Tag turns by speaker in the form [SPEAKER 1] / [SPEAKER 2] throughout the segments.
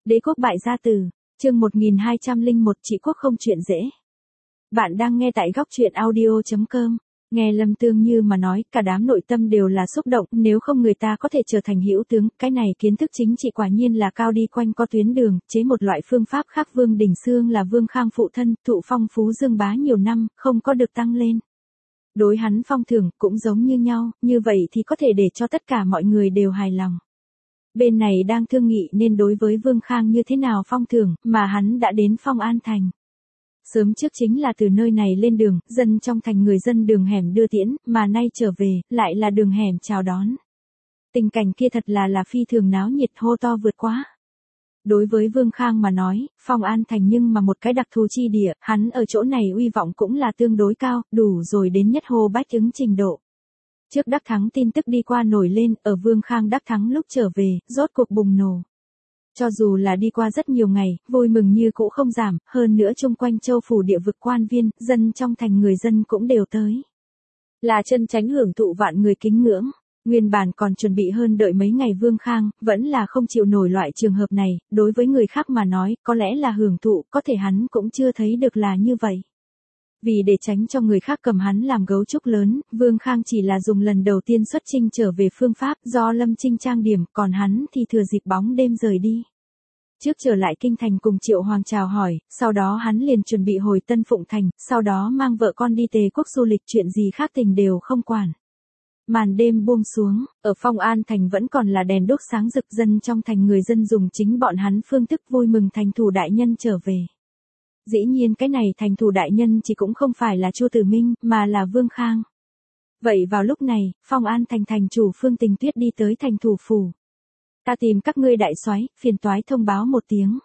[SPEAKER 1] Đế quốc bại gia tử, chương 1201 trị quốc không chuyện dễ. Bạn đang nghe tại góc truyện audio.com. Nghe Lâm Tương Như mà nói, cả đám nội tâm đều là xúc động, nếu không người ta có thể trở thành hữu tướng, cái này kiến thức chính trị quả nhiên là cao đi quanh co tuyến đường, chế một loại phương pháp khác. Vương Đình Xương là Vương Khang phụ thân, thụ phong phú dương bá nhiều năm, không có được tăng lên. Đối hắn phong thưởng cũng giống như nhau, như vậy thì có thể để cho tất cả mọi người đều hài lòng. Bên này đang thương nghị nên đối với Vương Khang như thế nào phong thưởng, mà hắn đã đến Phong An Thành. Sớm trước chính là từ nơi này lên đường, dân trong thành người dân đường hẻm đưa tiễn, mà nay trở về, lại là đường hẻm chào đón. Tình cảnh kia thật là phi thường náo nhiệt, hô to vượt quá. Đối với Vương Khang mà nói, Phong An Thành nhưng mà một cái đặc thù chi địa, hắn ở chỗ này uy vọng cũng là tương đối cao, đủ rồi đến nhất hô bách ứng trình độ. Trước đắc thắng tin tức đi qua nổi lên, ở Vương Khang đắc thắng lúc trở về, rốt cuộc bùng nổ. Cho dù là đi qua rất nhiều ngày, vui mừng như cũ không giảm, hơn nữa chung quanh châu phủ địa vực quan viên, dân trong thành người dân cũng đều tới. Là chân chánh hưởng thụ vạn người kính ngưỡng. Nguyên bản còn chuẩn bị hơn đợi mấy ngày Vương Khang, vẫn là không chịu nổi loại trường hợp này, đối với người khác mà nói, có lẽ là hưởng thụ, có thể hắn cũng chưa thấy được là như vậy. Vì để tránh cho người khác cầm hắn làm gấu trúc lớn, Vương Khang chỉ là dùng lần đầu tiên xuất chinh trở về phương pháp do Lâm Trinh trang điểm, còn hắn thì thừa dịp bóng đêm rời đi. Trước trở lại kinh thành cùng Triệu Hoàng chào hỏi, sau đó hắn liền chuẩn bị hồi Tân Phụng Thành, sau đó mang vợ con đi Tề quốc du lịch, chuyện gì khác tình đều không quản. Màn đêm buông xuống, ở Phong An Thành vẫn còn là đèn đốt sáng rực, dân trong thành người dân dùng chính bọn hắn phương thức vui mừng thành thủ đại nhân trở về. Dĩ nhiên cái này thành thủ đại nhân chỉ cũng không phải là Chu Tử Minh, mà là Vương Khang. Vậy vào lúc này, Phong An Thành thành chủ Phương Tình Tuyết đi tới thành thủ phủ. Ta tìm các ngươi đại soái, phiền toái thông báo một tiếng.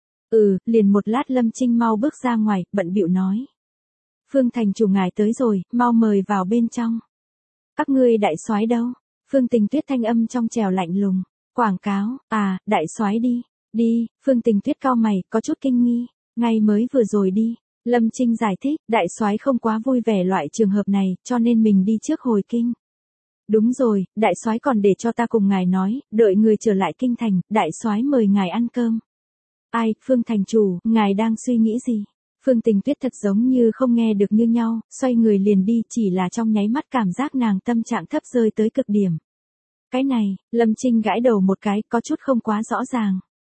[SPEAKER 1] Liền một lát Lâm Trinh mau bước ra ngoài, bận bịu nói. Phương thành chủ ngài tới rồi, mau mời vào bên trong. Các ngươi đại soái đâu? Phương Tình Tuyết thanh âm trong trẻo lạnh lùng. Quảng cáo, đại soái đi. Đi, Phương Tình Tuyết cau mày, có chút kinh nghi. Ngay mới vừa rồi đi. Lâm Trinh giải thích, đại soái không quá vui vẻ loại trường hợp này, cho nên mình đi trước hồi kinh. Đúng rồi, đại soái còn để cho ta cùng ngài nói, đợi người trở lại kinh thành, đại soái mời ngài ăn cơm. Ai, Phương thành chủ, ngài đang suy nghĩ gì? Phương Tình Tuyết thật giống như không nghe được như nhau, xoay người liền đi, chỉ là trong nháy mắt cảm giác nàng tâm trạng thấp rơi tới cực điểm. Cái này, Lâm Trinh gãi đầu một cái, có chút không quá rõ ràng.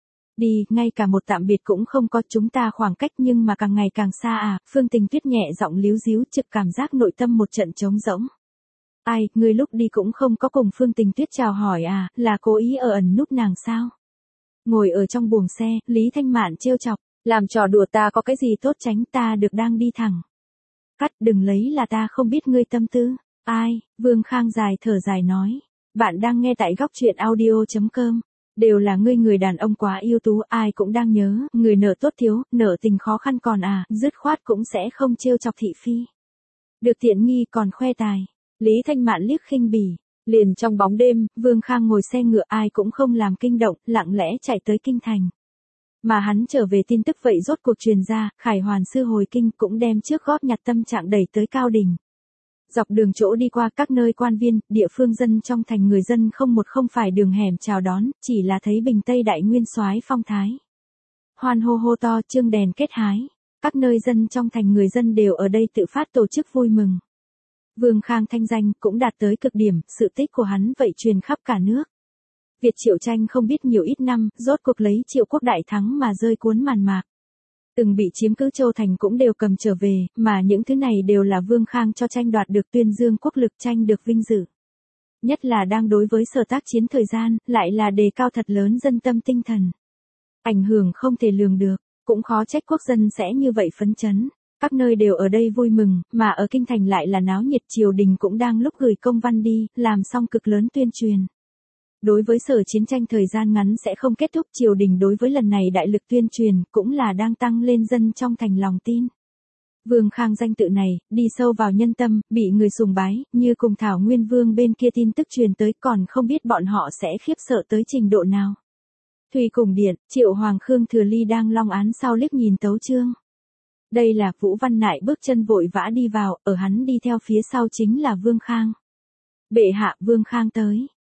[SPEAKER 1] Đi, ngay cả một tạm biệt cũng không có, chúng ta khoảng cách nhưng mà càng ngày càng xa Phương Tình Tuyết nhẹ giọng líu díu, trực cảm giác nội tâm một trận trống rỗng. Ai, ngươi lúc đi cũng không có cùng Phương Tình Tuyết chào hỏi là cố ý ở ẩn núp nàng sao? Ngồi ở trong buồng xe, Lý Thanh Mạn trêu chọc, làm trò đùa ta có cái gì tốt, tránh ta được đang đi thẳng. Cắt, đừng lấy là ta không biết ngươi tâm tư. Ai, Vương Khang dài thở dài nói. Bạn đang nghe tại góc truyện audio.com. Đều là ngươi người đàn ông quá ưu tú, ai cũng đang nhớ, người nợ tốt thiếu, nợ tình khó khăn còn dứt khoát cũng sẽ không trêu chọc thị phi. Được tiện nghi còn khoe tài. Lý Thanh Mạn liếc khinh bỉ. Liền trong bóng đêm, Vương Khang ngồi xe ngựa, ai cũng không làm kinh động, lặng lẽ chạy tới kinh thành. Mà hắn trở về tin tức vậy rốt cuộc truyền ra, Khải Hoàn sư hồi kinh cũng đem trước góp nhặt tâm trạng đẩy tới cao đỉnh. Dọc đường chỗ đi qua các nơi quan viên, địa phương dân trong thành người dân không phải đường hẻm chào đón, chỉ là thấy Bình Tây Đại Nguyên soái phong thái. Hoan hô hô to, chương đèn kết hái. Các nơi dân trong thành người dân đều ở đây tự phát tổ chức vui mừng. Vương Khang thanh danh cũng đạt tới cực điểm, sự tích của hắn vậy truyền khắp cả nước. Việt Triệu tranh không biết nhiều ít năm, rốt cuộc lấy Triệu quốc đại thắng mà rơi cuốn màn mạc. Từng bị chiếm cứ châu thành cũng đều cầm trở về, mà những thứ này đều là Vương Khang cho tranh đoạt được tuyên dương quốc lực, tranh được vinh dự. Nhất là đang đối với sở tác chiến thời gian, lại là đề cao thật lớn dân tâm tinh thần. Ảnh hưởng không thể lường được, cũng khó trách quốc dân sẽ như vậy phấn chấn. Các nơi đều ở đây vui mừng, mà ở kinh thành lại là náo nhiệt, triều đình cũng đang lúc gửi công văn đi, làm xong cực lớn tuyên truyền. Đối với sở chiến tranh thời gian ngắn sẽ không kết thúc, triều đình đối với lần này đại lực tuyên truyền, cũng là đang tăng lên dân trong thành lòng tin. Vương Khang danh tự này, đi sâu vào nhân tâm, bị người sùng bái, như cùng Thảo Nguyên Vương bên kia tin tức truyền tới, còn không biết bọn họ sẽ khiếp sợ tới trình độ nào. Thùy Cùng Điện, Triệu Hoàng Khương Thừa Ly đang long án sau liếc nhìn tấu chương. Đây là Vũ Văn Nại bước chân vội vã đi vào, ở hắn đi theo phía sau chính là Vương Khang. Bệ hạ, Vương Khang tới.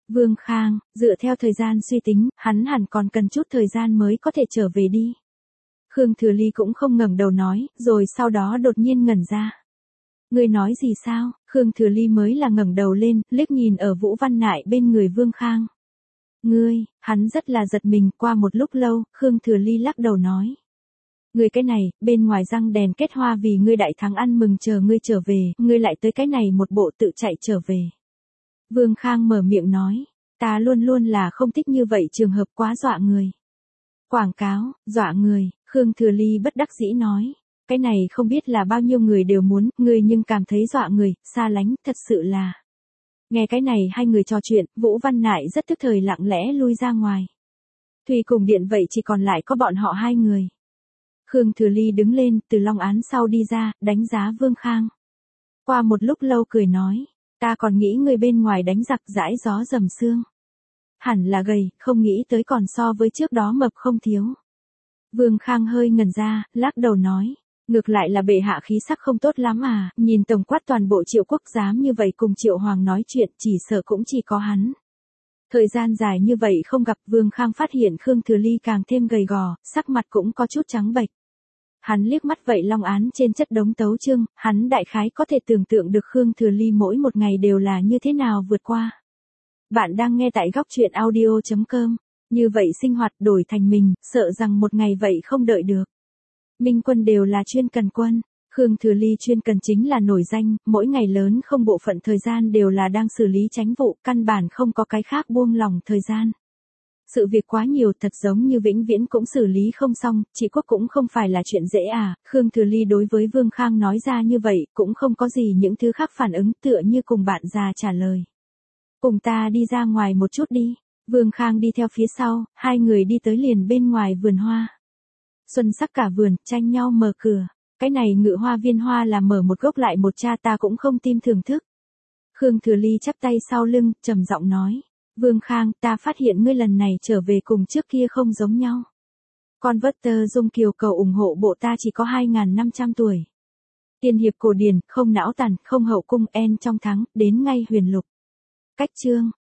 [SPEAKER 1] Vương Khang, dựa theo thời gian suy tính, hắn hẳn còn cần chút thời gian mới có thể trở về đi. Khương Thừa Ly cũng không ngẩng đầu nói, rồi sau đó đột nhiên ngẩn ra. Ngươi nói gì sao? Khương Thừa Ly mới là ngẩng đầu lên, liếc nhìn ở Vũ Văn Nại bên người Vương Khang. Ngươi, hắn rất là giật mình, qua một lúc lâu, Khương Thừa Ly lắc đầu nói. Ngươi cái này, bên ngoài răng đèn kết hoa vì ngươi đại thắng ăn mừng chờ ngươi trở về, ngươi lại tới cái này một bộ tự chạy trở về. Vương Khang mở miệng nói, ta luôn luôn là không thích như vậy trường hợp quá dọa người. Quảng cáo, dọa người, Khương Thừa Ly bất đắc dĩ nói. Cái này không biết là bao nhiêu người đều muốn, người nhưng cảm thấy dọa người, xa lánh, thật sự là. Nghe cái này hai người trò chuyện, Vũ Văn Nại rất tức thời lặng lẽ lui ra ngoài. Thùy cùng điện vậy chỉ còn lại có bọn họ hai người. Khương Thừa Ly đứng lên, từ long án sau đi ra, đánh giá Vương Khang. Qua một lúc lâu cười nói, ta còn nghĩ người bên ngoài đánh giặc dãi gió dầm sương. Hẳn là gầy, không nghĩ tới còn so với trước đó mập không thiếu. Vương Khang hơi ngẩn ra, lắc đầu nói. Ngược lại là bệ hạ khí sắc không tốt lắm à, nhìn tổng quát toàn bộ Triệu quốc dám như vậy cùng Triệu Hoàng nói chuyện chỉ sợ cũng chỉ có hắn. Thời gian dài như vậy không gặp Vương Khang phát hiện Khương Thừa Ly càng thêm gầy gò, sắc mặt cũng có chút trắng bệch. Hắn liếc mắt vậy long án trên chất đống tấu chương, hắn đại khái có thể tưởng tượng được Khương Thừa Ly mỗi một ngày đều là như thế nào vượt qua. Bạn đang nghe tại góc truyện audio.com, như vậy sinh hoạt đổi thành mình, sợ rằng một ngày vậy không đợi được. Minh quân đều là chuyên cần quân, Khương Thừa Ly chuyên cần chính là nổi danh, mỗi ngày lớn không bộ phận thời gian đều là đang xử lý chánh vụ, căn bản không có cái khác buông lỏng thời gian. Sự việc quá nhiều thật giống như vĩnh viễn cũng xử lý không xong, trị quốc cũng không phải là chuyện dễ à, Khương Thừa Ly đối với Vương Khang nói ra như vậy, cũng không có gì những thứ khác phản ứng tựa như cùng bạn già trả lời. Cùng ta đi ra ngoài một chút đi, Vương Khang đi theo phía sau, hai người đi tới liền bên ngoài vườn hoa. Xuân sắc cả vườn, tranh nhau mở cửa. Cái này Ngự Hoa Viên hoa là mở một gốc lại một cha ta cũng không tin thưởng thức. Khương Thừa Ly chắp tay sau lưng, trầm giọng nói. Vương Khang, ta phát hiện ngươi lần này trở về cùng trước kia không giống nhau. Con vớt tơ dung kiều cầu ủng hộ bộ ta chỉ có 2.500 tuổi. Tiên hiệp cổ điển, không não tàn, không hậu cung en trong thắng, đến ngay huyền lục. Cách chương.